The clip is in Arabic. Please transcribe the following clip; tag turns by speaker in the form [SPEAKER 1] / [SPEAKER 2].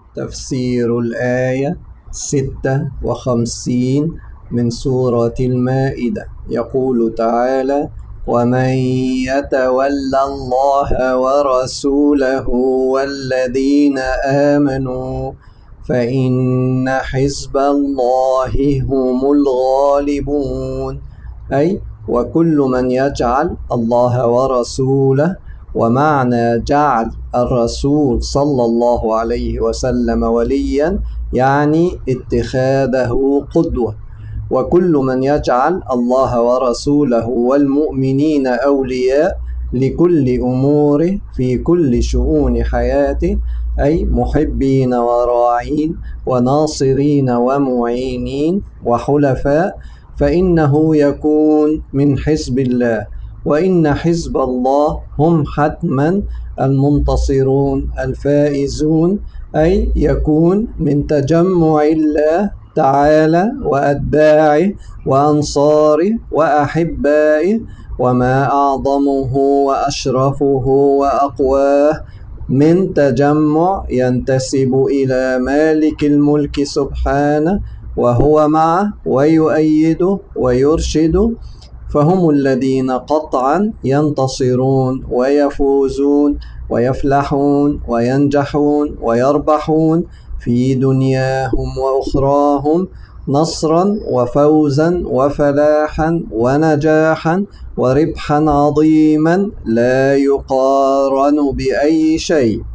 [SPEAKER 1] تفسير الآية 56 من سورة المائدة. يقول تعالى: ومن يتول الله ورسوله والذين آمنوا فإن حزب الله هم الغالبون. أي وكل من يجعل الله ورسوله، ومعنى جعل الرسول صلى الله عليه وسلم وليا يعني اتخاذه قدوة، وكل من يجعل الله ورسوله والمؤمنين أولياء لكل أموره في كل شؤون حياته، أي محبين وراعين وناصرين ومعينين وحلفاء، فإنه يكون من حزب الله، وإن حزب الله هم حتما المنتصرون الفائزون، أي يكون من تجمع الله تعالى وأتباعه وأنصاره وأحبائه، وما أعظمه وأشرفه وأقواه من تجمع ينتسب إلى مالك الملك سبحانه، وهو معه ويؤيده ويرشده، فهم الذين قطعا ينتصرون ويفوزون ويفلحون وينجحون ويربحون في دنياهم وأخراهم، نصرا وفوزا وفلاحا ونجاحا وربحا عظيما لا يقارن بأي شيء.